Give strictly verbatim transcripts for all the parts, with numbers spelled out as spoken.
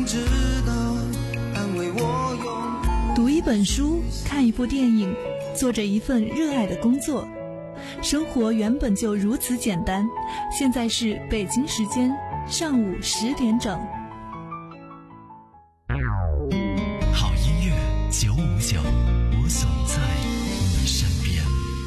值得安慰我用。 读一本书，看一部电影，做着一份热爱的工作，生活原本就如此简单。现在是北京时间上午十点整。 好音乐九五九，我总在你身边。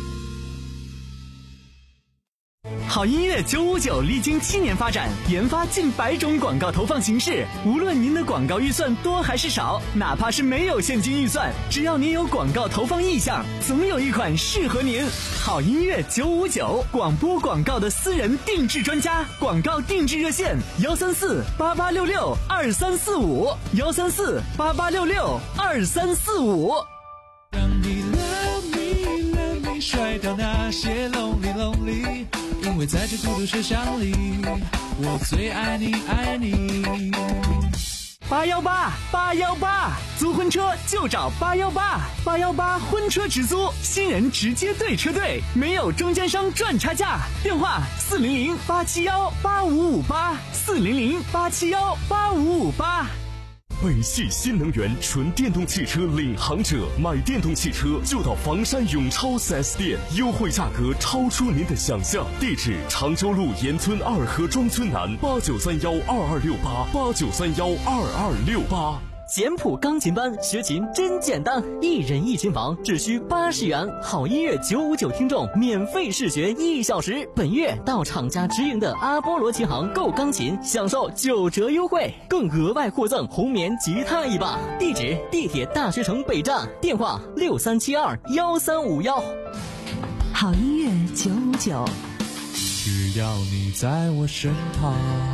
好音乐九五九历经七年发展，研发近百种广告投放形式。无论您的广告预算多还是少，哪怕是没有现金预算，只要您有广告投放意向，总有一款适合您。好音乐九五九，广播广告的私人定制专家，广告定制热线幺三四八八六六二三四五幺三四八八六六二三四五。 让你 love me love me 甩掉那些 lonely lonely， 因为在这孤独车厢里，我最爱你爱你。 八幺八八幺八，租婚车就找八幺八八幺八婚车直租，新人直接对车队，没有中间商赚差价。电话四零零八七幺八五五八四零零八七幺八五五八。 北汽新能源纯电动汽车领航者，买电动汽车就到房山永超 四 S 店，优惠价格超出您的想象。地址：常州路沿村二河庄村南，八九三幺二二六八八九三幺二二六八。 简谱钢琴班学琴真简单，一人一琴房只需八十元，好音乐九五九听众免费试学一小时。本月到厂家直营的阿波罗琴行购钢琴，享受九折优惠，更额外获赠红棉吉他一把。地址：地铁大学城北站，电话六三七二幺三五幺。 好音乐九五九， 只要你在我身旁。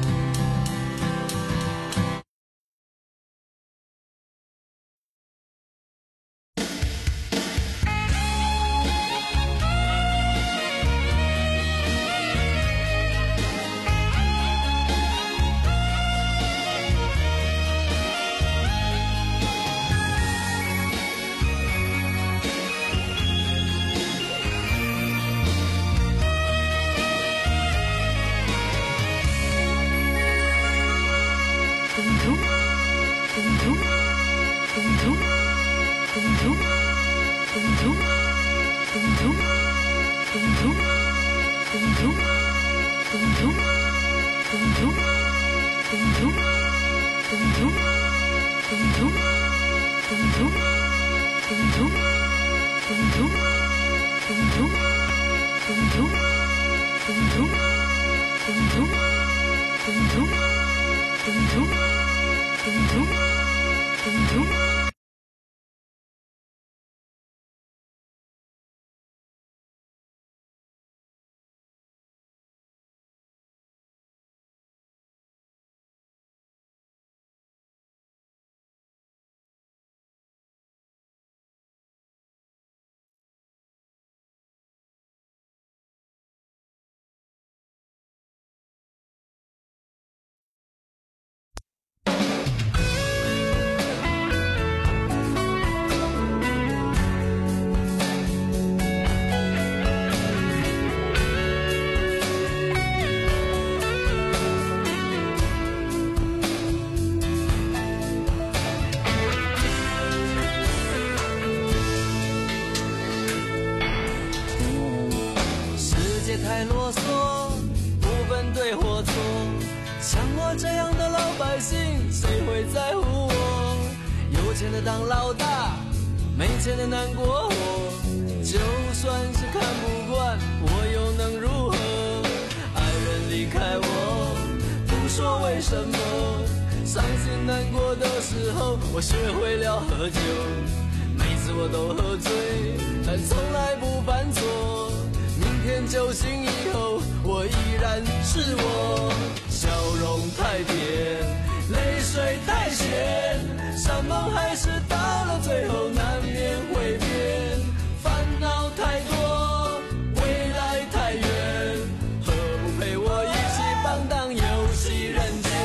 太啰嗦，不分对或错，像我这样的老百姓，谁会在乎我？有钱的当老大，没钱的难过活，就算是看不惯，我又能如何？爱人离开我，不说为什么，伤心难过的时候，我学会了喝酒，每次我都喝醉，但从来不犯错。明天酒醒以后，我依然是我，笑容太甜，泪水太咸，山盟海誓到了最后难免会变，烦恼太多，未来太远，何不陪我一起放荡游戏人间？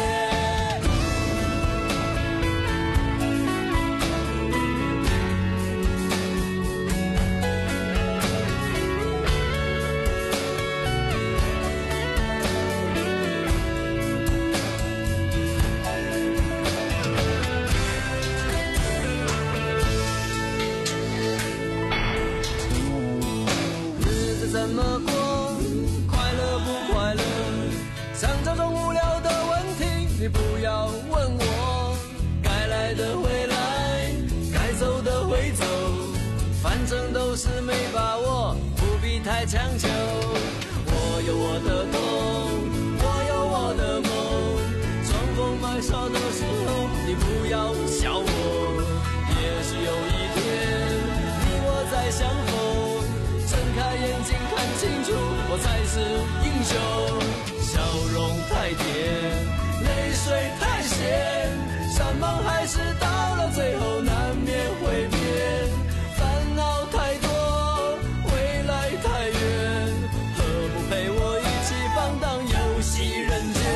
种无聊的问题，你不要问我。该来的会来，该走的会走，反正都是没把握，不必太强求。我有我的痛，我有我的梦，装疯卖傻的时候，你不要笑我。也许有一天，你我再相逢，睁开眼睛看清楚，我才是英雄。笑容太甜，泪水太咸，山盟海誓到了最后难免会变。烦恼太多，未来太远，何不陪我一起放荡游戏人间。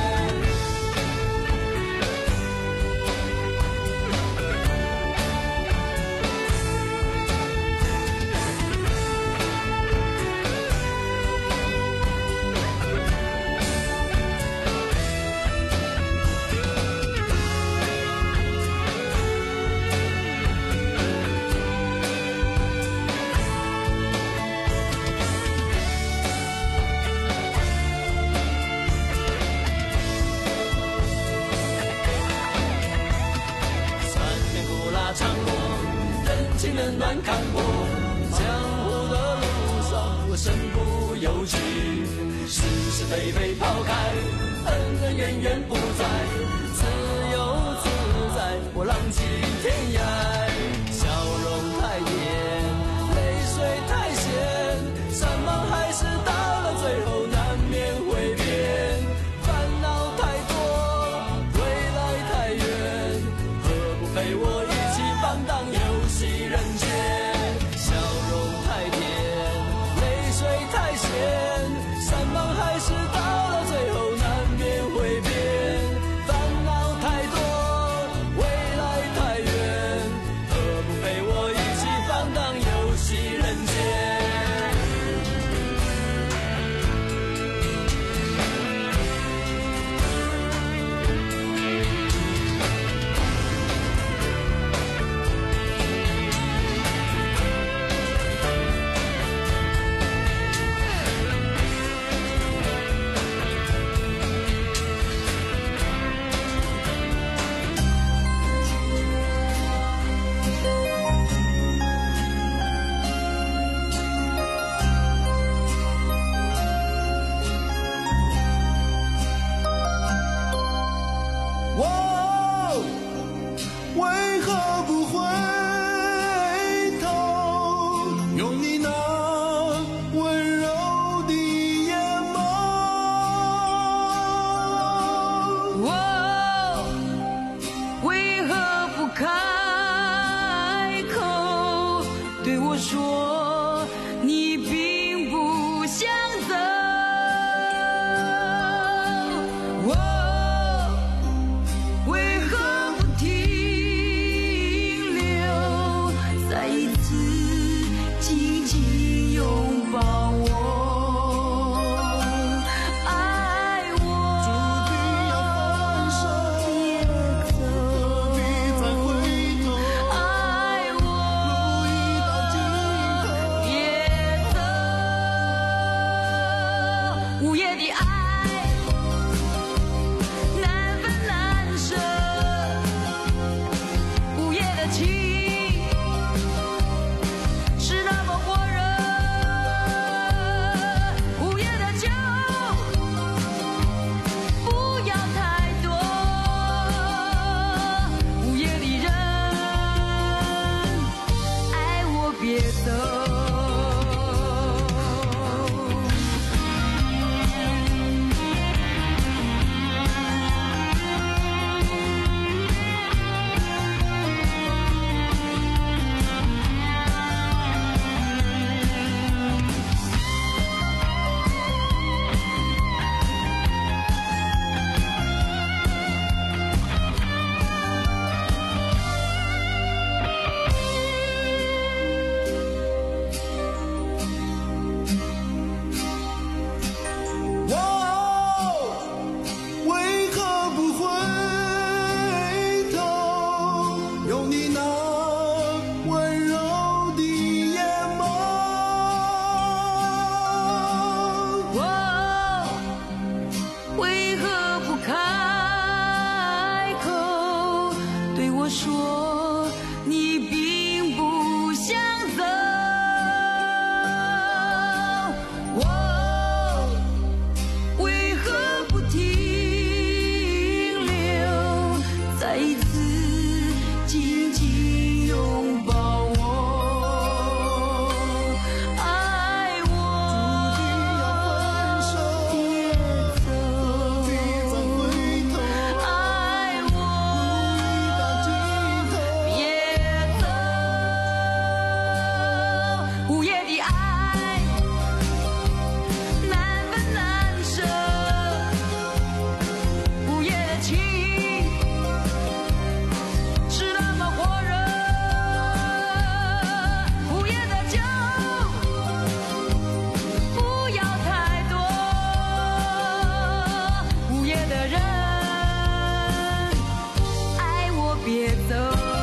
冷暖看破，江湖的路上我身不由己，是是非非抛开，恩恩怨怨不在，自由自在，我浪迹天涯。笑容太甜，泪水太咸，山盟海誓到了最后难免会变。烦恼太多，未来太远，何不陪我一起放荡游戏人间。笑容太甜，泪水太咸，山盟海誓到了最后难免会变。烦恼太多，未来太远， 说你并不想走，我为何不停留，再一次紧紧拥抱我，爱我，别走，爱我，别走。午夜的爱难分难舍，午夜的情是那么火热，午夜的酒不要太多，午夜的人爱我别走。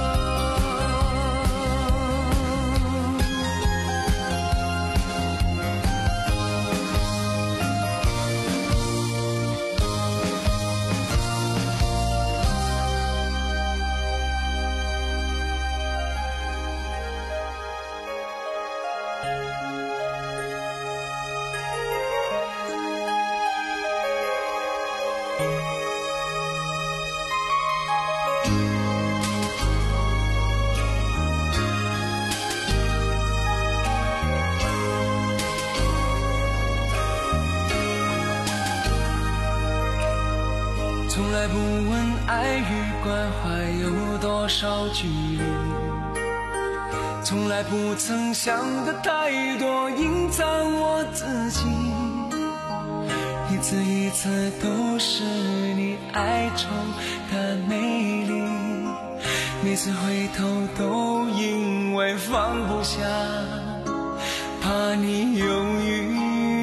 从来不问爱与关怀有多少距离，从来不曾想的太多，隐藏我自己，一次一次都是你爱宠的美丽，每次回头都因为放不下，怕你犹豫。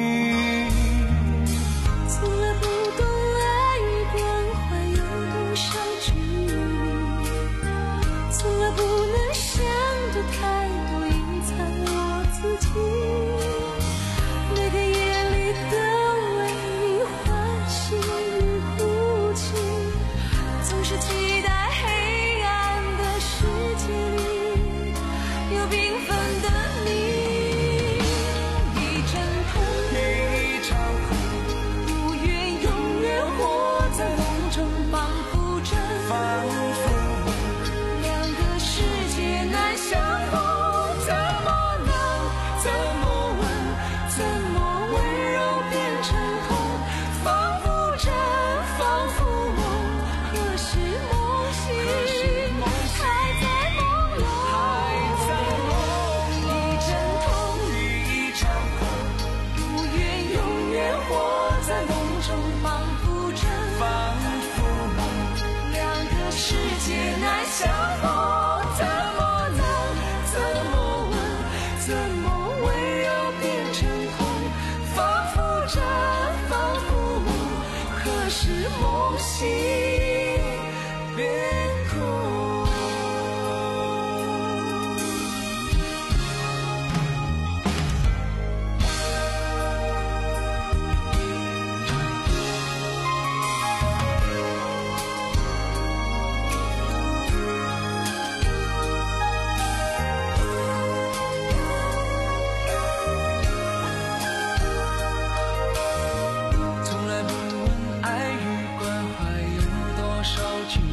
从来不懂爱与关怀有多少距离，从来不能想的太多，隐藏我自己，每个夜里都为你欢喜与哭泣，总是期待黑暗的世界里有缤纷的你。一阵痛， 一场空， 不愿永远活在梦中，仿佛着仿佛两个世界难相逢，怎么能，怎么吻，怎么温柔变成痛，仿佛真，仿佛梦，何时梦醒，还在朦胧， 还在梦一阵痛， 一场空， 不愿永远活在梦中，仿佛真， 仿佛梦， 两个世界难相逢，怎么能，怎么吻，怎么温柔变成痛，仿佛真，仿佛梦，何时梦醒变空。 从来不问爱与关怀有多少距离，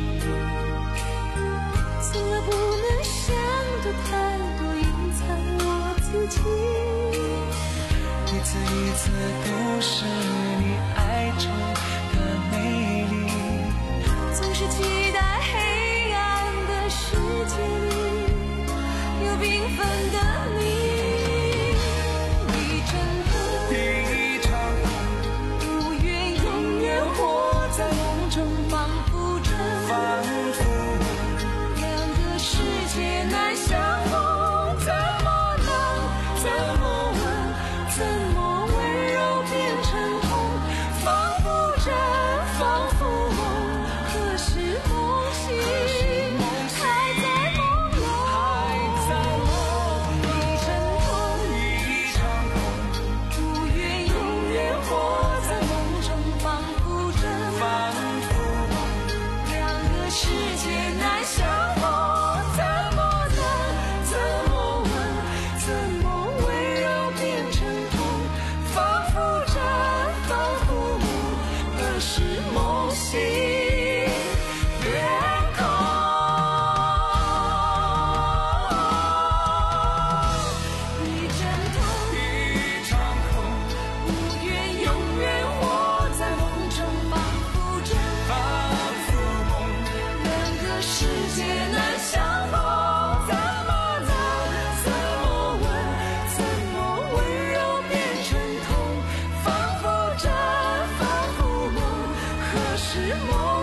从来不能想的太多，隐藏我自己， 一次一次都是你爱宠的美丽， 总是期待黑暗的世界里有缤纷的你。一阵痛， 一场空， 不愿永远活在梦中，仿佛真， 仿佛两个世界难相逢，怎么能，怎么吻，怎么温柔变成痛，仿佛真，仿佛梦，何时梦醒，还在朦胧， 还在梦一阵痛， 一场空， 不愿永远活在梦中，仿佛真， 仿佛梦， 两个世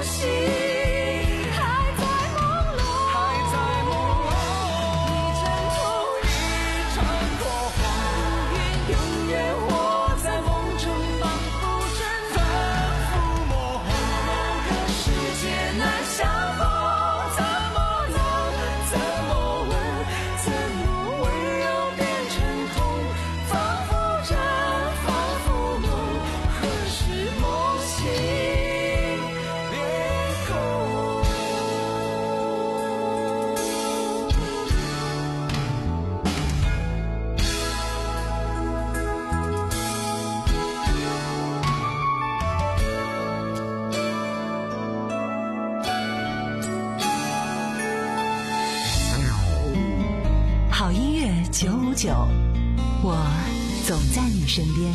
九五九，我总在你身边。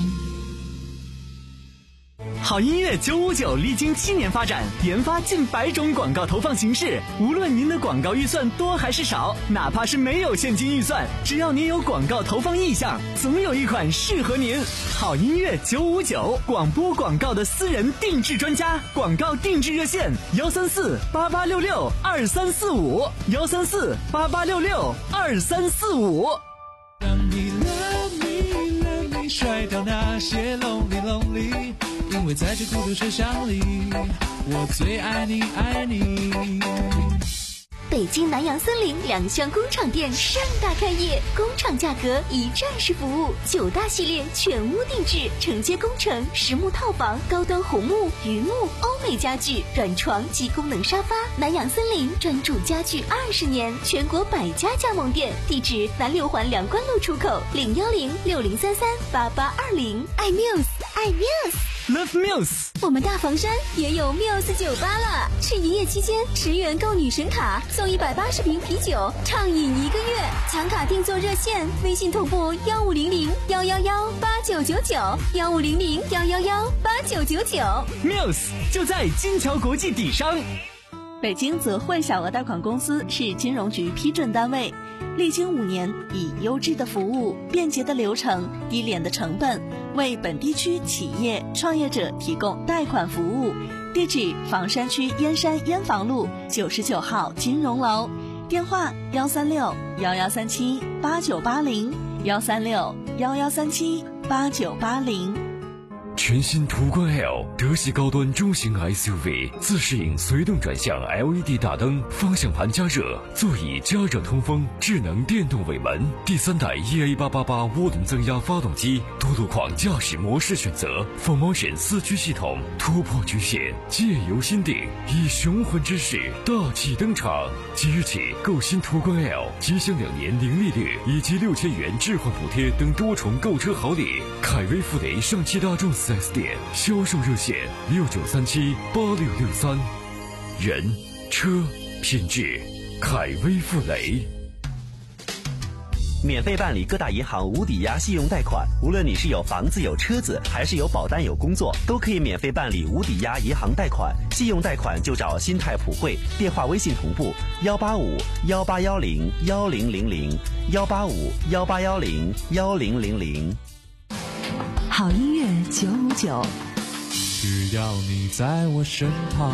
好音乐九五九历经七年发展，研发近百种广告投放形式。无论您的广告预算多还是少，哪怕是没有现金预算，只要您有广告投放意向，总有一款适合您。好音乐九五九，广播广告的私人定制专家，广告定制热线幺三四八八六六二三四五幺三四八八六六二三四五。 让你 love me love me 甩掉那些 lonely lonely， 因为在这孤独车厢里，我最爱你爱你。 北京南阳森林两厢工厂店盛大开业，工厂价格一站式服务，九大系列全屋定制，承接工程、实木套房、高端红木、榆木、欧美家具、软床及功能沙发。南阳森林专注家具二十年，全国百家加盟店，地址南六环梁关路出口，零幺零六零三三八八二零。爱 Muse， 爱 Muse。Love Muse， 我们大房山也有 Muse 酒吧了。是营业期间，十元购女神卡，送一百八十瓶啤酒，畅饮一个月。抢卡订座热线：微信同步幺五零零幺幺幺八九九九，幺五零零幺幺幺八九九九。 Muse 就在金桥国际底商。 北京泽汇小额贷款公司是金融局批准单位，历经五年，以优质的服务、便捷的流程、低廉的成本，为本地区企业创业者提供贷款服务。地址：房山区燕山燕房路九十九号金融楼，电话：幺三六幺幺三七八九八零，幺三六幺幺三七八九八零。 全新途观 L 德系高端中型 S U V， 自适应随动转向 L E D 大灯，方向盘加热，座椅加热通风，智能电动尾门，第三代 E A 八八八涡轮增压发动机，多路况驾驶模式选择 ，four motion 四驱系统，突破局限，借由心定，以雄浑之势大气登场。即日起购新途观 L， 即享两年零利率以及六千元置换补贴等多重购车好礼。凯威富雷上汽大众四 S 店销售热线六九三七八六六三，人车品质，凯威富雷。 免费办理各大银行无抵押信用贷款，无论你是有房子有车子，还是有保单有工作，都可以免费办理无抵押银行贷款。信用贷款就找新泰普惠，电话微信同步幺八五幺八幺零幺零零零幺八五幺八幺零幺零零零。 好音乐九五九， 只要你在我身旁。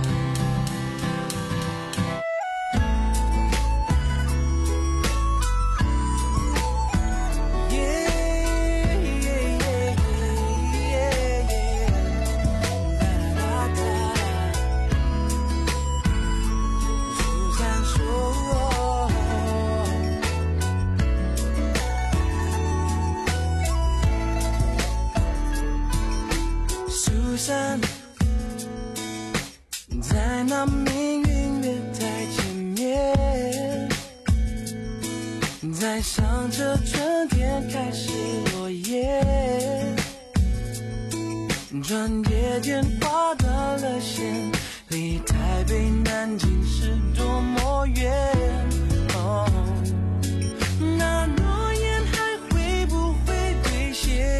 在那命运月台前面，在想着春天开始落叶，转眼间划断了线，离台北南京是多么远。哦，那诺言还会不会兑现？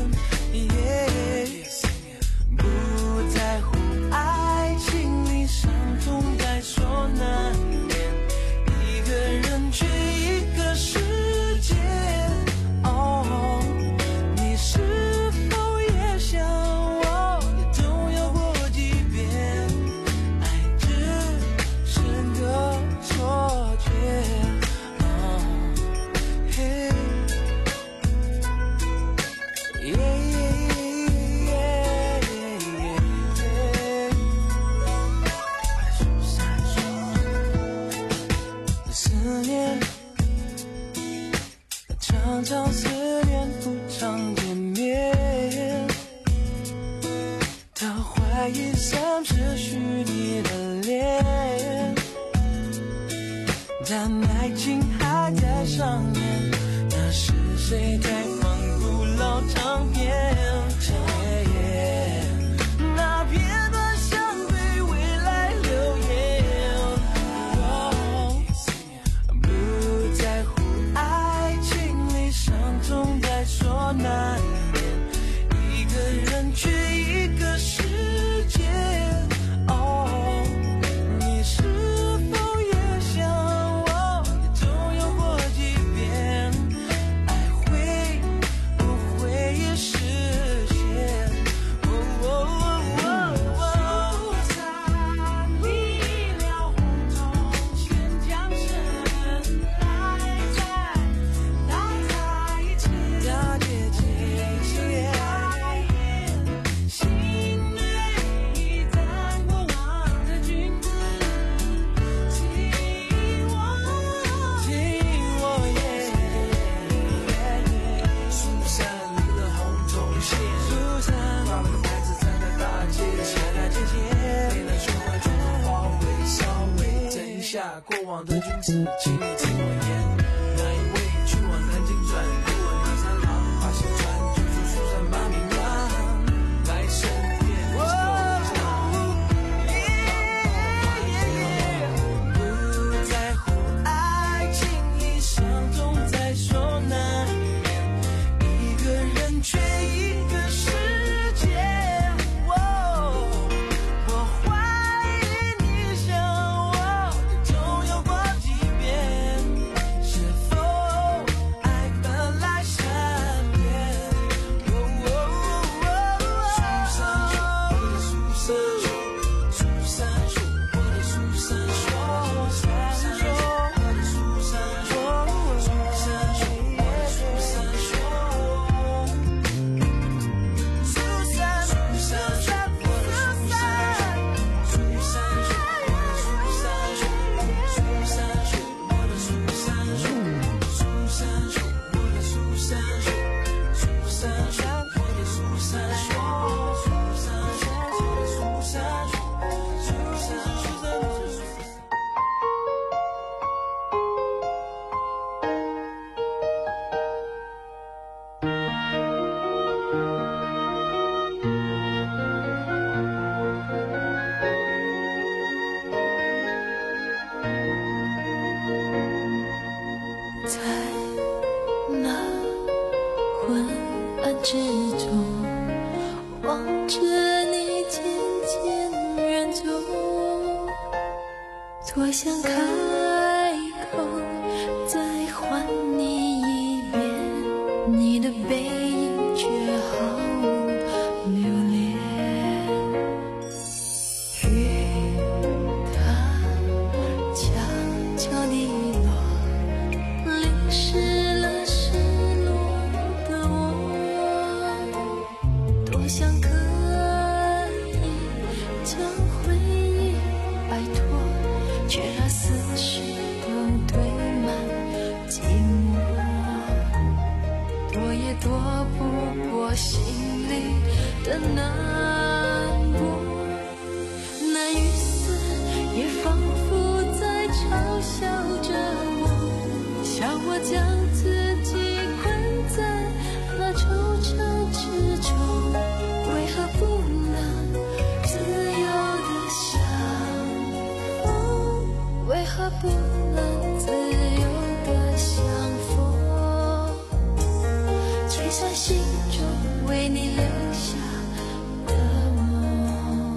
说难免，一个人却一个世界。哦，你是否也像我，也动摇过几遍？ 去你的脸，但爱情还在上演，那是谁在放古老唱片？那片段像对未来留言，不在乎爱情里伤痛在说难免，一个人去一个世界。哦，你是否也像我，也总有过几遍，爱会不会也实现？哦哦哦哦，在你了红中悬江神来在大在一起，大姐姐爱恋心内已淡过往的君子，听我听我耶，苏珊离了红中线，苏珊挂了个牌子站在大街前，大街前没能学会中的花卉，稍微等一下过往的君子，请你听我言，那一位去往南京转，如果你三郎把心传，就说苏珊把命让来身边。不在乎爱情已伤痛在说难免，一个人却一个世界。我怀疑你像我，也总有过几遍，是否爱本来善变？苏珊树，我的苏珊树，苏珊树，我的苏珊树，苏珊树，我的苏珊树，苏珊树，苏珊树，我的苏珊树，苏珊树，我的苏珊树，苏珊树，我的苏珊树，苏珊树，我的苏珊树，苏珊树，我的苏珊树，苏珊树，我的苏珊树，苏珊树。 在那昏暗之中，望着你渐渐远走，多想开口再唤你一遍，你的背影却毫无留恋。雨它悄悄地落，淋湿了失落的我，多想可以将回忆摆脱，却让思绪都堆满寂寞，躲也躲不过心里的难过。那雨丝也仿佛在嘲笑着我，笑我将自己困在那惆怅之中，为何不能自由地相逢？为何不能自由地相逢？吹散心中为你留下的梦。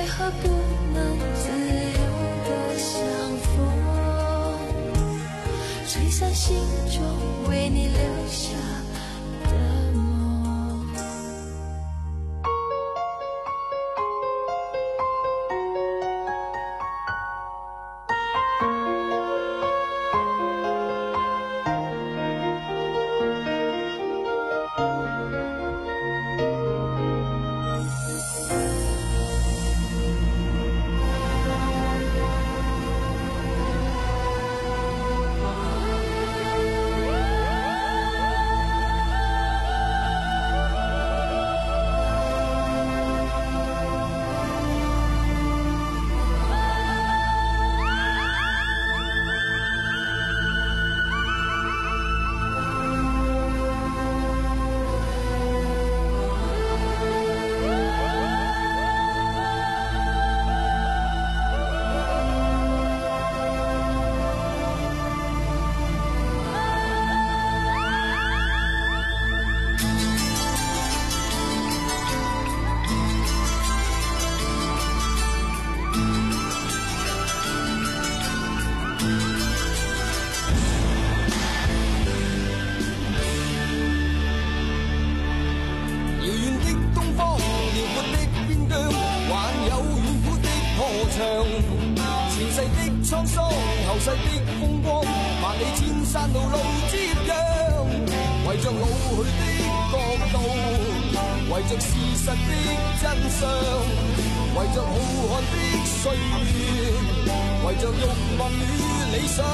何不能自由地相逢，吹散心中为你留下的梦。 前世的滄桑，後世的風光，萬里千山道路接壤。為着老去的國度，為着事實的真相，為着浩瀚的歲月，為着慾望與理想。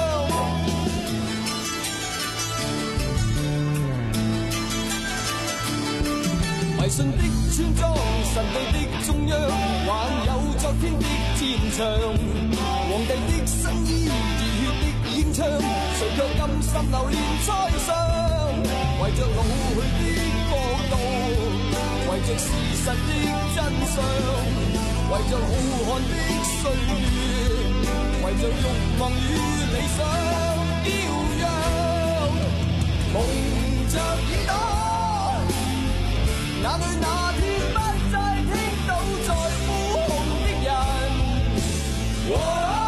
迷信的村莊，神秘的中央，還有昨天的戰場。皇帝的新衣，熱血的演唱，誰卻甘心流連在上？為着老去的國度，為着事實的真相，為着浩瀚的歲月，為着慾望與理想，驕陽蒙着耳朵。哪裏那天不再聽到在呼號的人，哦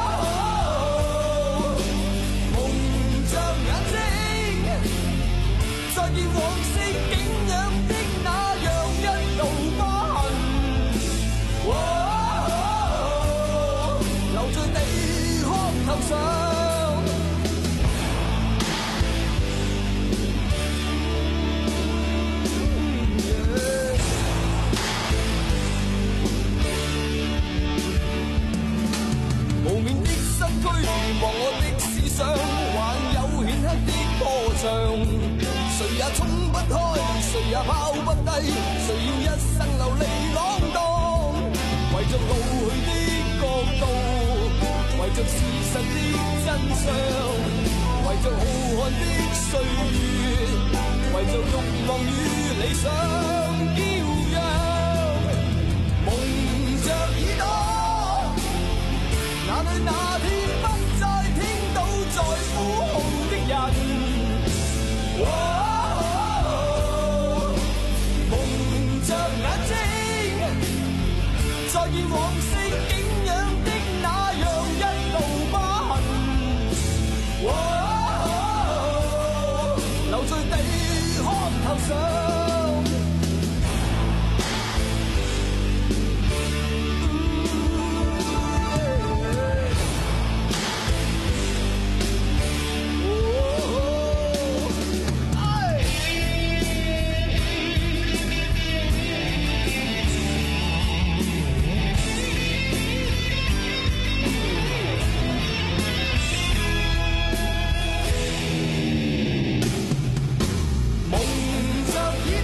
哦、蒙着眼睛，再見往昔景仰的那樣一道疤痕，哦哦、留在地殼頭上。忘我的思想，還有顯赫的歌唱，誰也衝不開，誰也拋不低，誰要一生流離浪蕩？為着老去的國度，為着事實的真相，為着浩瀚的歲月，為着慾望與理想，驕陽蒙着耳朵，哪裏那天不再聽到在呼號的人，哦哦、蒙着眼睛，再見往昔景仰的那樣一道疤痕，哦哦、留在地殼頭上。蒙着耳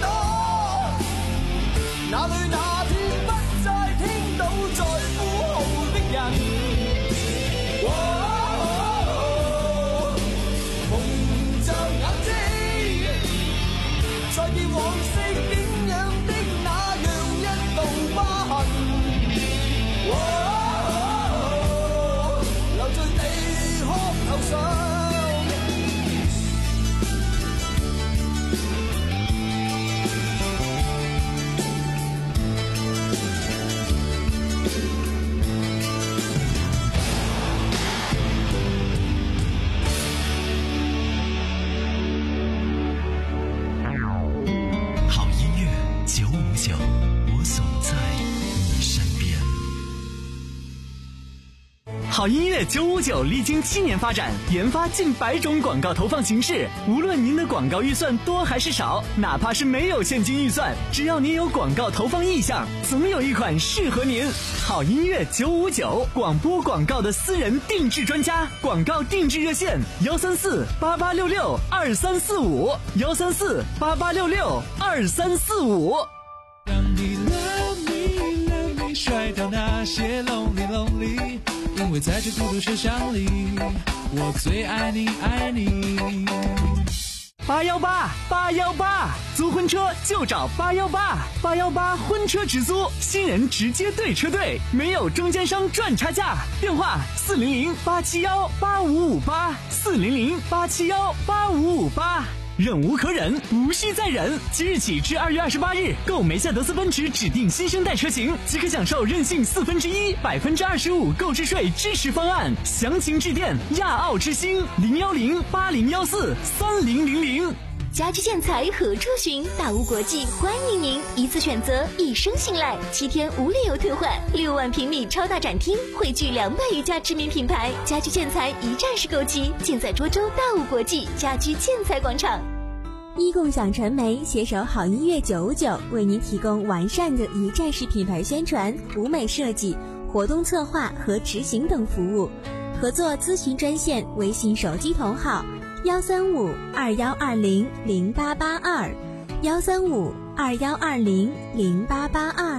好音乐九五九历经七年发展，研发近百种广告投放形式。无论您的广告预算多还是少，哪怕是没有现金预算，只要您有广告投放意向，总有一款适合您。好音乐九五九，广播广告的私人定制专家，广告定制热线：幺三四八八六六二三四五，幺三四八八六六二三四五。 让你 love me love me 甩掉那些 lonely lonely， 因为在这孤独车厢里，我最爱你爱你。 八幺八八幺八，租婚车就找八幺八八幺八婚车直租，新人直接对车队，没有中间商赚差价。电话四零零八七幺八五五八，四零零八七幺八五五八。忍无可忍，无需再忍。即日起至二月二十八日，购梅赛德斯奔驰指定新生代车型，即可享受任性四分之一、百分之二十五购置税支持方案。详情致电亚奥之星零幺零八零幺四三零零零。 家居建材何处寻？大屋国际欢迎您，一次选择，一生信赖，七天无理由退换，六万平米超大展厅，汇聚两百余家知名品牌，家居建材一站式购齐，尽在涿州大屋国际家居建材广场。 一共享传媒携手好音乐九五九，为您提供完善的一站式品牌宣传、舞美设计、活动策划和执行等服务。合作咨询专线：微信手机同号幺三五二幺二零零八八二，幺三五二幺二零零八八二。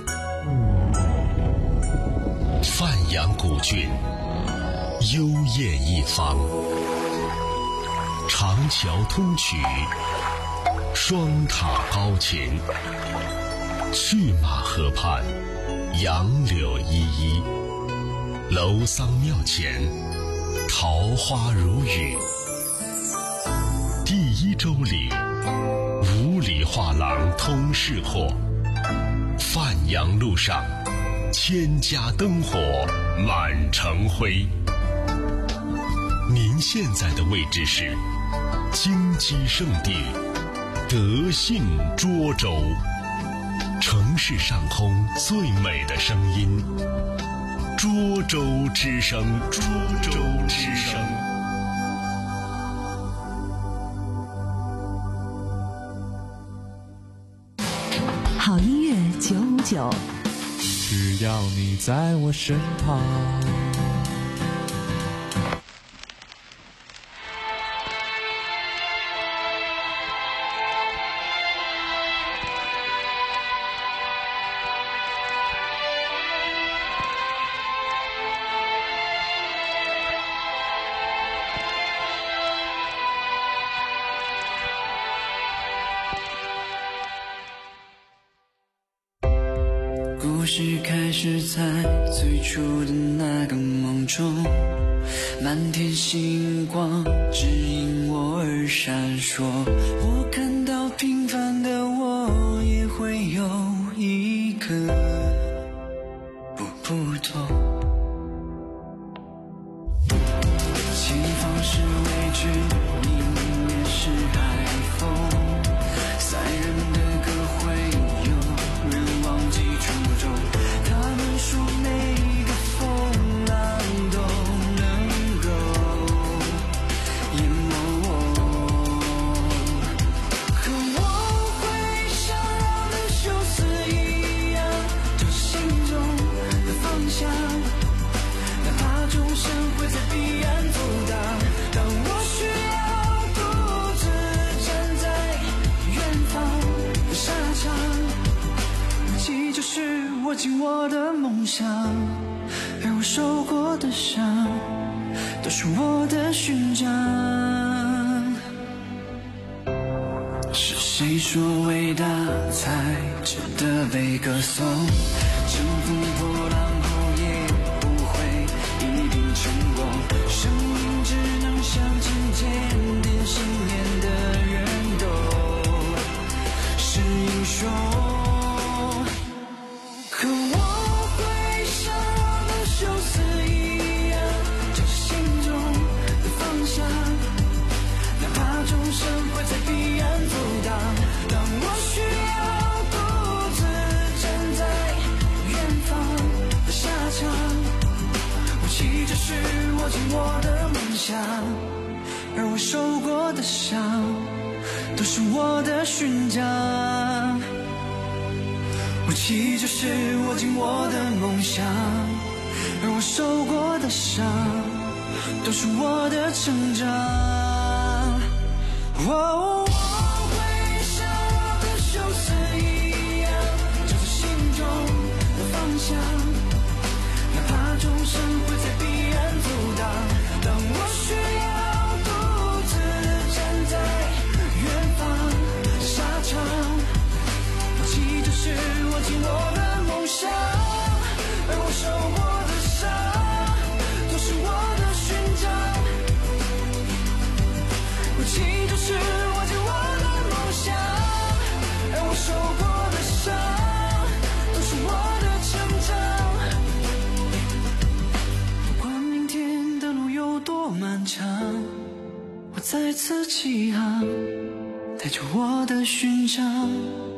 范阳古郡，幽艳一方，长桥通衢，双塔高擎，去马河畔，杨柳依依，楼桑庙前，桃花如雨。第一周里，五里画廊通市货，范阳路上，千家灯火满城辉。您现在的位置是金鸡圣地德信涿州，城市上空最美的声音，涿州之声，涿州之声。 好音乐九五九， 只要你在我身旁。 故事开始在最初的那个梦中，满天星光指引我而闪烁，我看到平凡的我也会有一个不普通，前方是未知，迎面是海风，塞人的歌会有人忘记初衷，他们说每个风浪都能够淹没我，可我会像我的休斯一样，找心中的方向，哪怕众生会在彼岸阻挡，当我需要独自站在远方的沙场，记就是握紧我的梦想，而我受过的伤都是我的勋章。是谁说伟大才值得被歌颂？乘风破浪后也不会一定成功，生命只能像针尖点心连的人都是英雄，可我会像我的休斯一样，找心中的方向，哪怕众生会在彼岸阻挡，当我需要独自站在远方握紧我的梦想，而我受过的伤都是我的勋章。武器就是握紧我的梦想，而我受过的伤都是我的成长。哦，我会像我的休斯一样，找着心中的方向，哪怕众生会在彼岸阻挡。当我需要独自站在远方沙场，武器就是握紧我的梦想，而我受过的伤都是我的勋章。武器就是握紧我的梦想，而我受过的伤都是我的成长。不管明天的路有多漫长，我再次起航，带着我的勋章。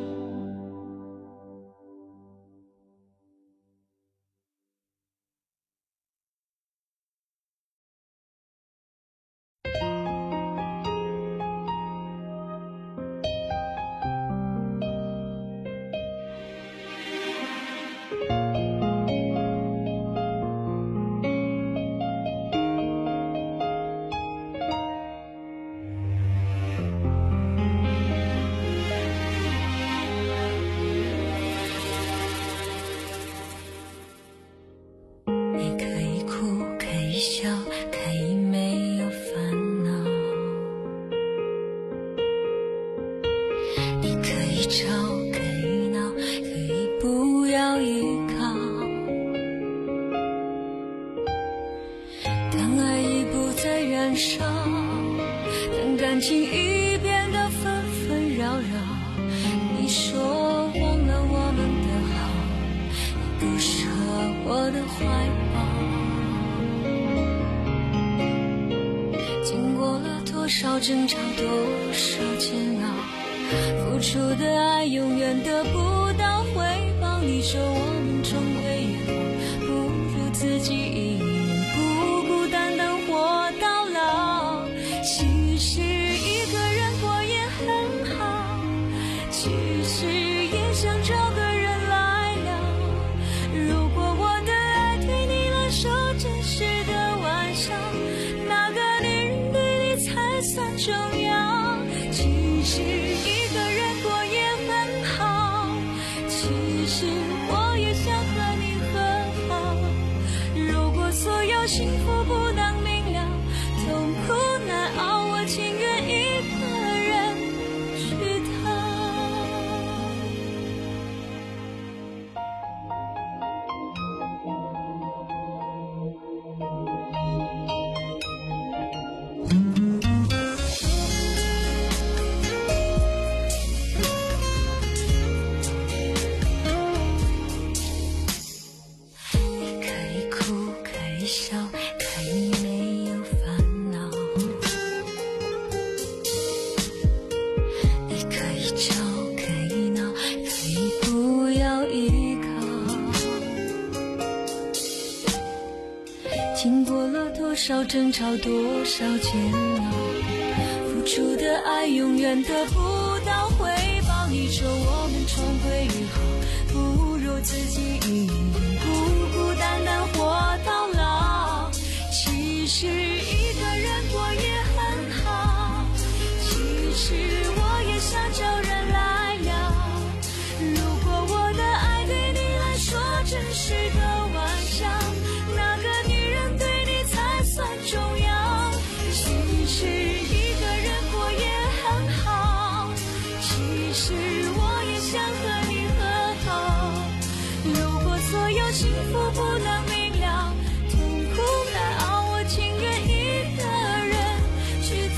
感情已变得纷纷扰扰，你说忘了我们的好，你不舍我的怀抱。经过了多少争吵，多少煎熬，付出的爱永远得不到回报。你说我们终归以后，不如自己一人孤孤单单活到老。其实一个人过也很好，其实也想找个人来聊。如果我的爱对你来说真实的玩笑，哪个女人对你才算重要？其实一个人过也很好，其实我也想和你和好。如果所有幸福不能明了，痛苦难熬，我情愿一个人去逃。你可以哭，可以笑，可以没有烦恼。你可以吵，可以闹，可以不要依靠。经过了多少争吵，多少煎熬，付出的爱永远得不到回报。你说我们终归于好，不如自己一人孤孤单单活到老。其实一个人过也很好，其实我也想找人来聊。如果我的爱对你来说真是个玩笑，哪个女人对你才算重要？其实一个人过也很好，其实我也想和你和好。如果所有幸福不能明了，痛苦难熬，我情愿一个人去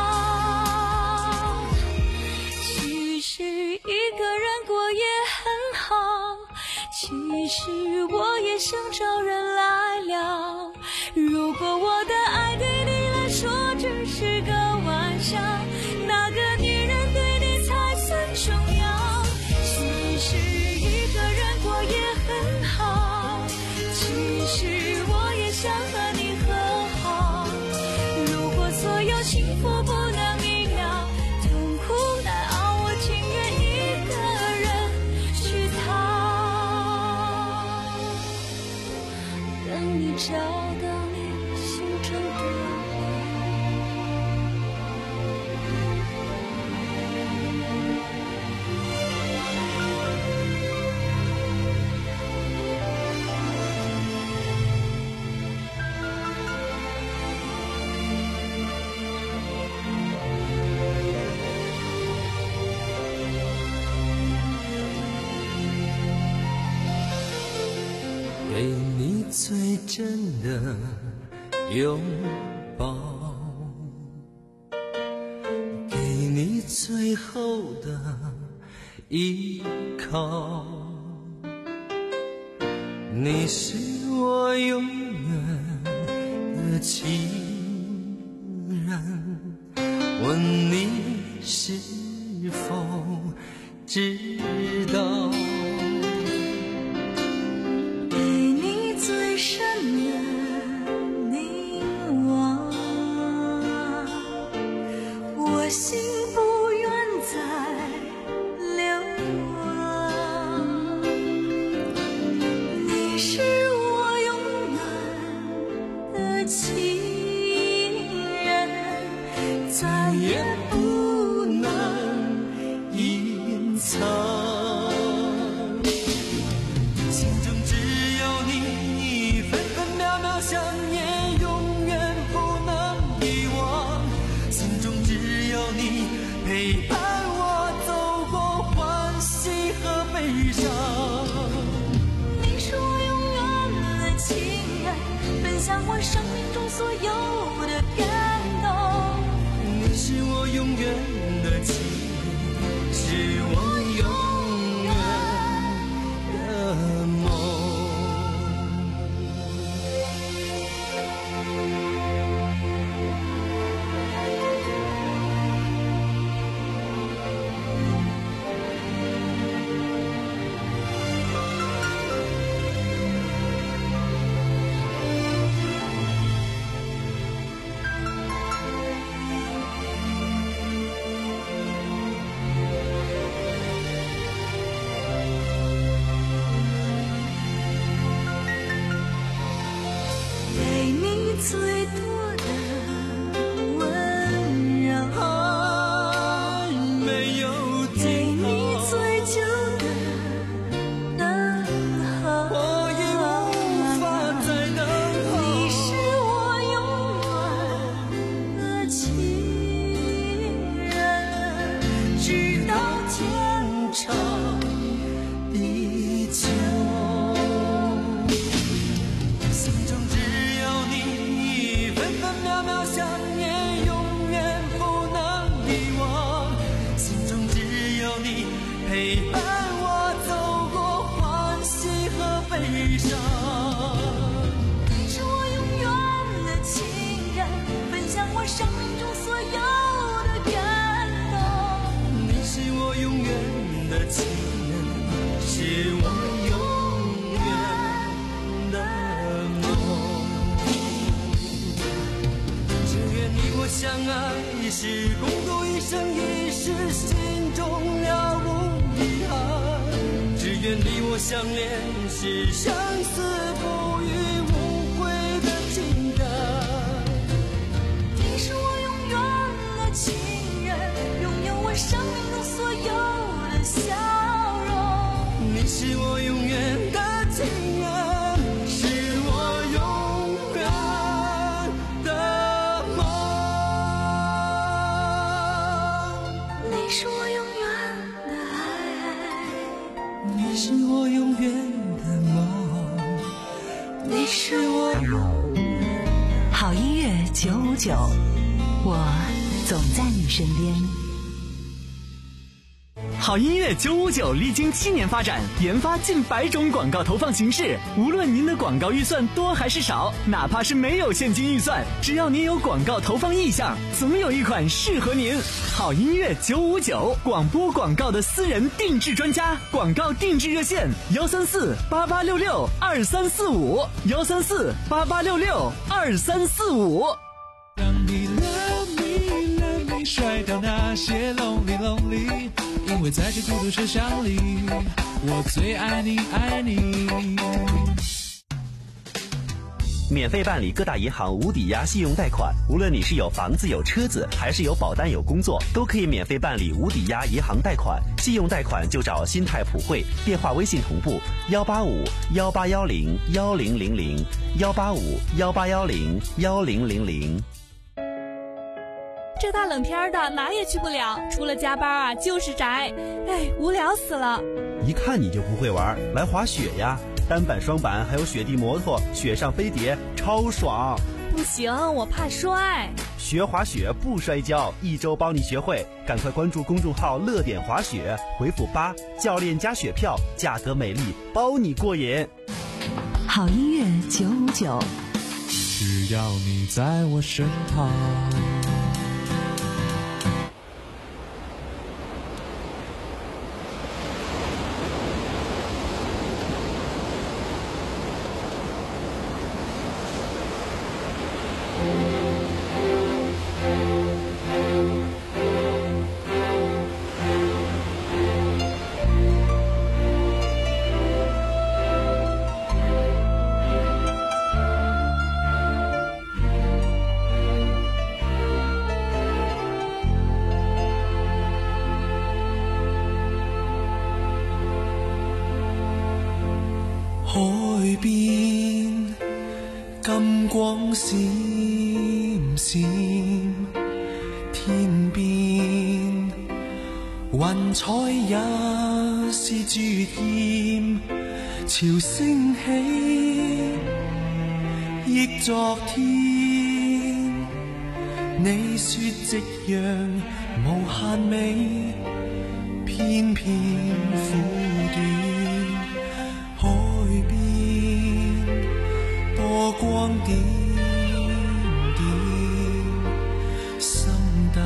逃。其实一个人过也很好，其实我也想找人来聊。如果我的爱对你来说只是个玩笑，哪个女人对你才算重要？其实一个人过也很好，其实我也想和你和好。 你找到你心中的给你最真的拥抱，给你最后的依靠，你是我永远的情人，问你是否知道， 心不愿再流浪，你是我永远的情人，再也不能隐藏，心中只有你，分分秒秒想念，永远不能遗忘，心中只有你陪伴我走过欢喜和悲伤，你是我永远的情人，分享我生命中所有的感动，你是我永远的情人，是我永远的梦。最多的温柔，没有给你最久的等候，我已无法再等候，你是我永远的情人，直到天长地久。陪伴我走过欢喜和悲伤，你是我永远的情人，分享我生命中所有的感动，你是我永远的情人，是我永远的梦，只愿你我相爱是共度一生一世，心中了无遗憾，只愿你我相恋是生死不渝无悔的情感，你是我永远的情人，拥有我生命中所有的笑容，你是我永远的情人，是我永远的梦，你是我永远的爱，你是我永远的梦，你是我永远的。 好音乐九五九，我总在你身边。 好音乐九五九历经七年发展，研发近百种广告投放形式。无论您的广告预算多还是少，哪怕是没有现金预算，只要您有广告投放意向，总有一款适合您。好音乐九五九，广播广告的私人定制专家，广告定制热线：幺三四八八六六二三四五，幺三四八八六六二三四五。 让你 love me love me 甩掉那些 lonely lonely， 因为在这孤独车厢里，我最爱你爱你。 免费办理各大银行无抵押信用贷款。无论你是有房子有车子，还是有保单有工作，都可以免费办理无抵押银行贷款。信用贷款就找新泰普惠，电话微信同步幺八五幺八幺零幺零零零幺八五幺八幺零幺零零零。 这大冷天的哪也去不了，除了加班啊就是宅，哎，无聊死了。 一看你就不会玩，来滑雪呀！单板、双板还有雪地摩托，雪上飞碟，超爽。 不行，我怕摔。 学滑雪不摔跤，一周帮你学会。赶快关注公众号乐点滑雪，回复八，教练加雪票，价格美丽，包你过瘾。 好音乐九五九， 只要你在我身旁。 海邊金光閃閃，天邊雲彩也是絕豔，潮升起憶昨天，你說夕陽無限美，偏偏苦短。波光點點，心底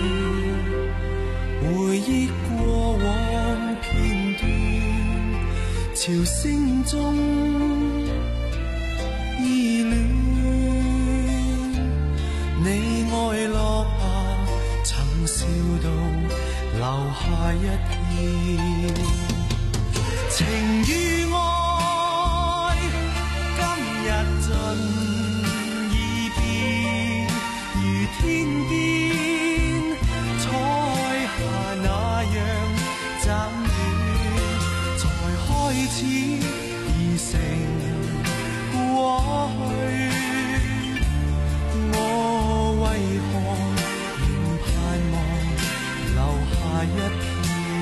回憶過往片段，潮聲中依戀，你愛落霞，曾笑到留下一片情與愛。盡已變，如天邊彩霞那樣斬斷，才開始已成過去。我為何仍盼望留下一片？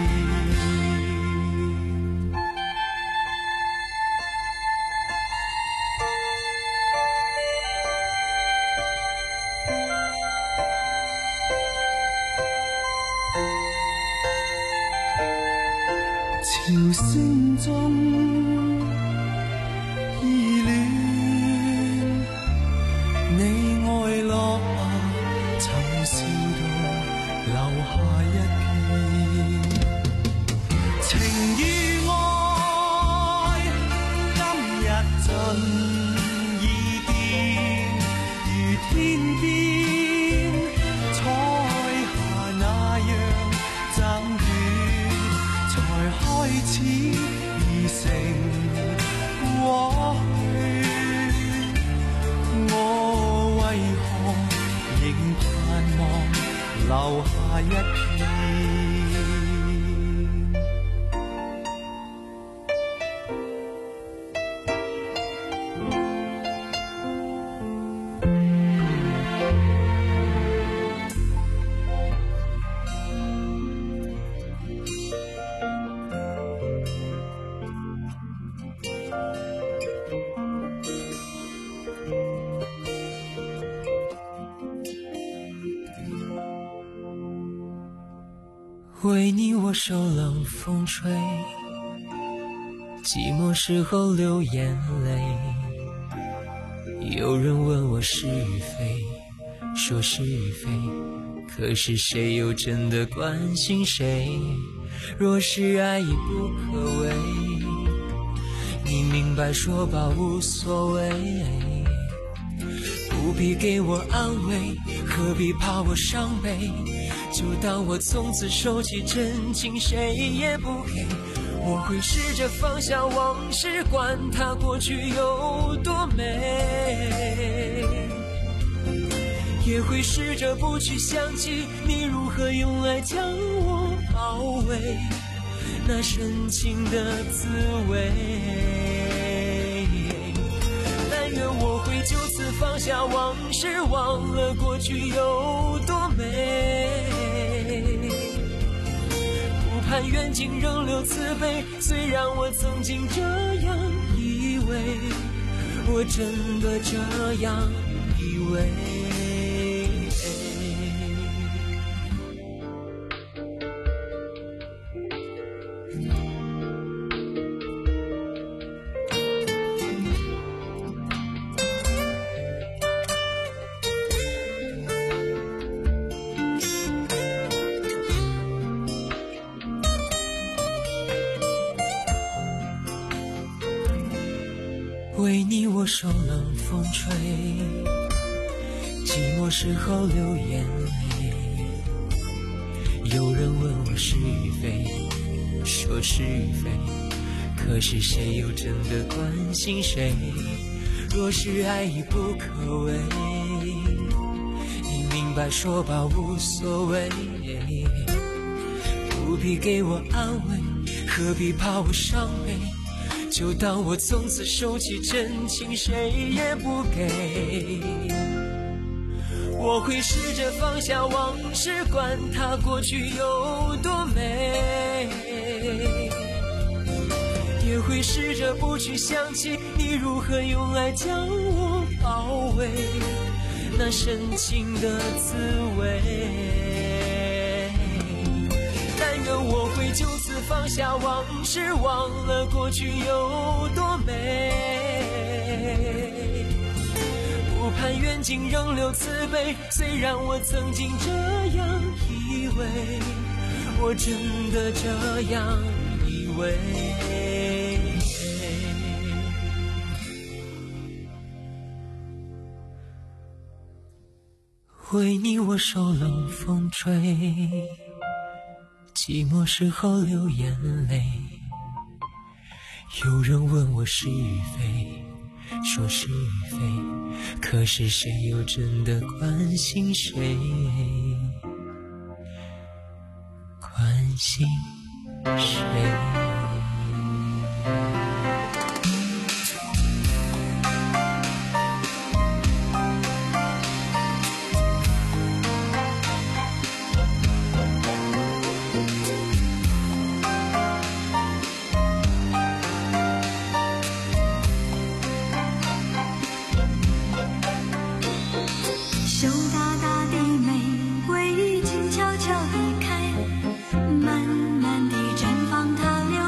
潮聲中依戀，你愛落霞，曾笑到留下一片情與愛，今日盡已變，如天邊彩霞那樣斬斷，開始已成過去，我為何仍盼望留下一片？为你我受冷风吹，寂寞时候流眼泪。有人问我是与非，说是与非，可是谁又真的关心谁？若是爱已不可为，你明白说吧无所谓，不必给我安慰，何必怕我伤悲？就当我从此收起真情，谁也不给。我会试着放下往事，管它过去有多美。 也会试着不去想起你如何用爱将我包围，那深情的滋味。但愿我会就此放下往事，忘了过去有多美。不盼远近仍留慈悲，虽然我曾经这样以为，我真的这样以为。为你我受冷风吹，寂寞时候流眼泪。有人问我是与非，说是与非，可是谁又真的关心谁？若是爱已不可为，你明白说吧无所谓，不必给我安慰，何必怕我伤悲？就当我从此收起真情，谁也不给。我会试着放下往事，管它过去有多美，也会试着不去想起你如何用爱将我包围，那深情的滋味。但愿我会就此放下往事，忘了过去有多美。不盼远近仍留慈悲，虽然我曾经这样以为，我真的这样以为。为你我受冷风吹，寂寞时候流眼泪。有人问我是与非，说是与非，可是谁又真的关心谁？关心谁？ 悄悄地开，慢慢地绽放它。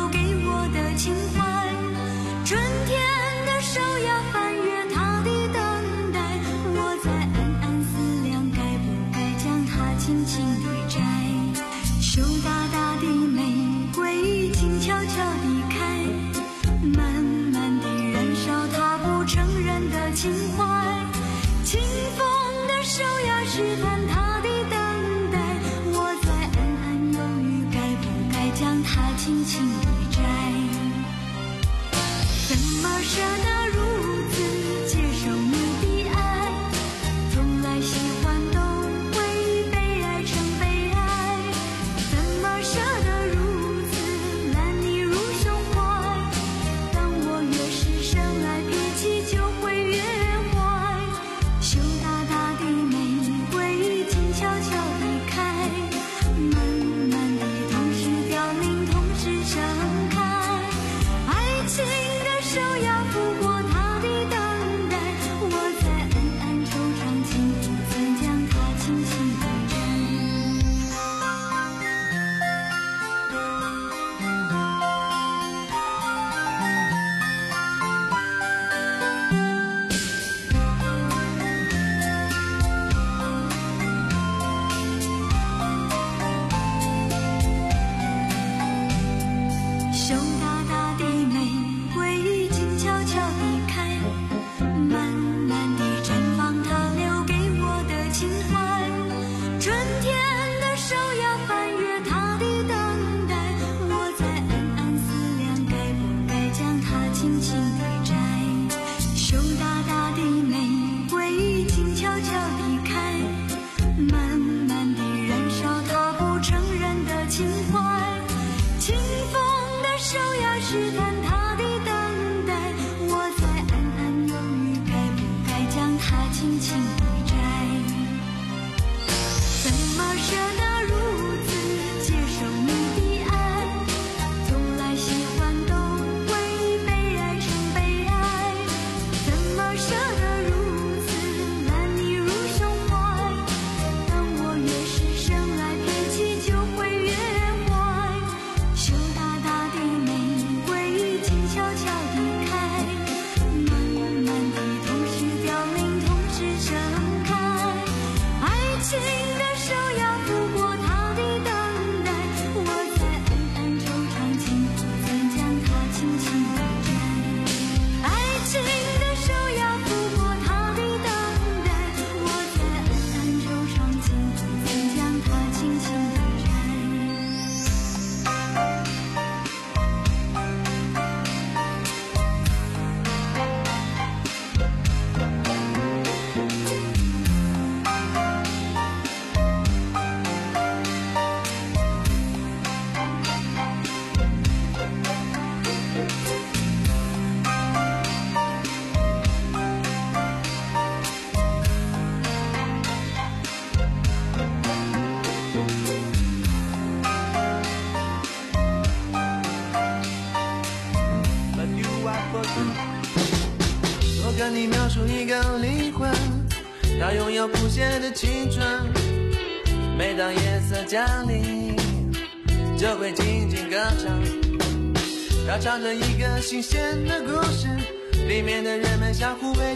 里描述一个灵魂，它拥有不懈的青春。每当夜色降临，就会静静歌唱。它唱着一个新鲜的故事，里面的人们相互为